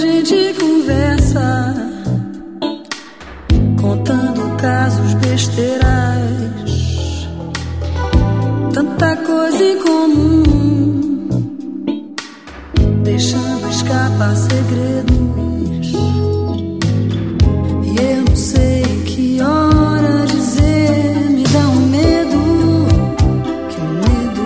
gente conversa, contando casos besteiras, tanta coisa em comum, deixando escapar segredos. E eu não sei que hora dizer, me dá um medo, que medo.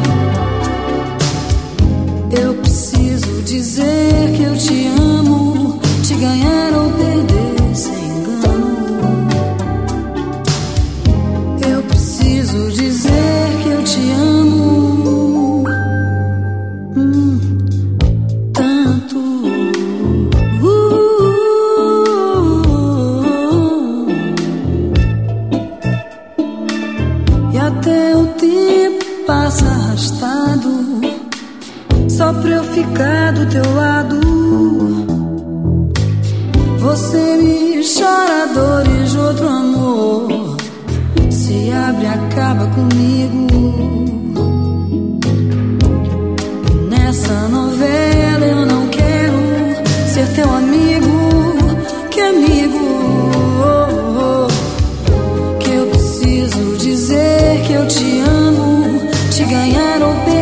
Eu preciso dizer que eu te amo, te ganhar ou perder sem engano. Eu preciso dizer que eu te amo tanto. E até o tempo passa arrastado, só pra eu ficar do teu lado. Você me chora dores de outro amor, se abre e acaba comigo. Nessa novela eu não quero ser teu amigo. Que amigo, que eu preciso dizer que eu te amo, te ganhar ou perder